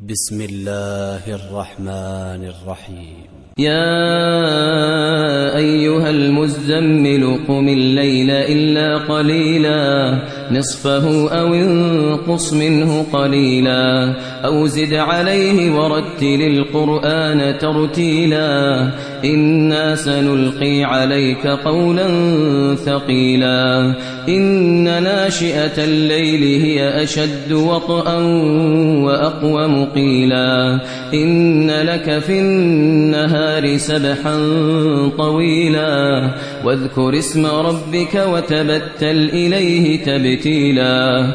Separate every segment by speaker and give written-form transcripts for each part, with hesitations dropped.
Speaker 1: بسم الله الرحمن الرحيم.
Speaker 2: يا أيها المزمل قم الليل إلا قليلا نصفه أو انقص منه قليلا أو زد عليه ورتل القرآن ترتيلا إنا سنلقي عليك قولا ثقيلا إن ناشئة الليل هي أشد وطئا وأقوم قيلا إن لك في النهار سبحا طويلا واذكر اسم ربك وتبتل إليه تبتيلا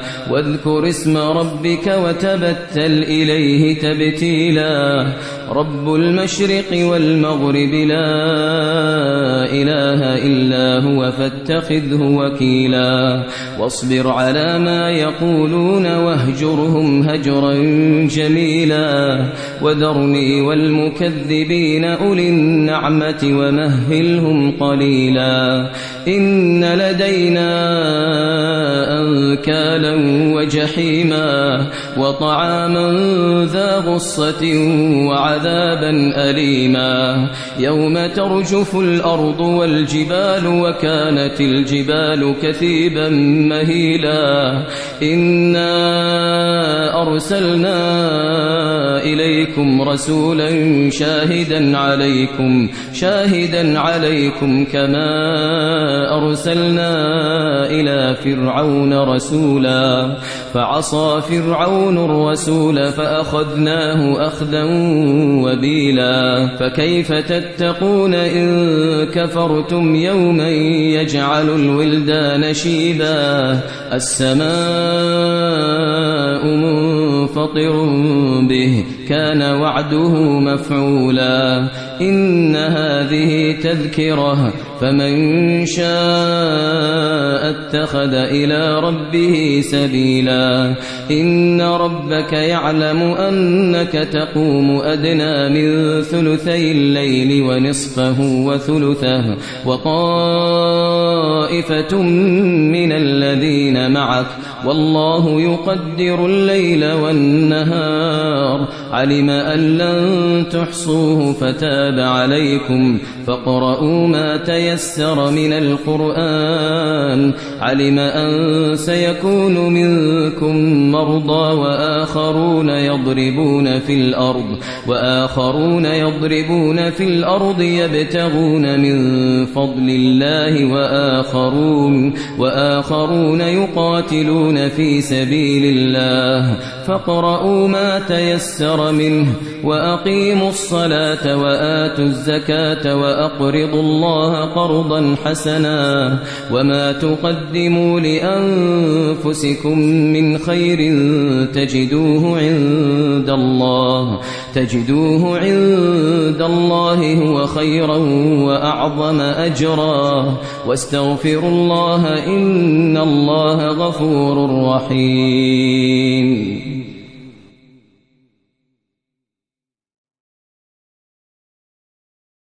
Speaker 2: رب المشرق والمغرب لا إله إلا هو فاتخذه وكيلا واصبر على ما يقولون واهجرهم هجرا جميلا وذرني والمكذبين أولي النعمة ومهلهم قليلا إن لدينا أنكالا وجحيما وطعاما ذا غصة وعذابا أليما يوم ترجف الأرض والجبال وكانت الجبال كثيبا مهيلا إنا أرسلنا إليكم رسولا شاهدا عليكم كما أرسلنا إلى فرعون رسولا فعصى فرعون الرسول فأخذناه أخذا وبيلا فكيف تتقون إن كفرتم يوما يجعل الولدان شيبا السماء منفطر به كان وعده مفعولا إن هذه تذكرة فمن شاء اتخذ إلى ربه سبيلا إن ربك يعلم أنك تقوم أدنى من ثلثي الليل ونصفه وثلثه وطائفة من الذين معك والله يقدر الليل والنهار علم أن لن تحصوه فتاب عليكم فاقرؤوا ما تيسر من القرآن علم أن سيكون منكم مرضى وآخرون يضربون في الأرض يبتغون من فضل الله وآخرون يقاتلون في سبيل الله فاقرؤوا ما تيسر منه وأقيموا الصلاة وآتوا الزكاة وأقرضوا الله قرضا حسنا وما تقدموا لأنفسكم من خير تجدوه عند الله هو خيرا وأعظم أجرا واستغفروا الله إن الله غفور رحيم.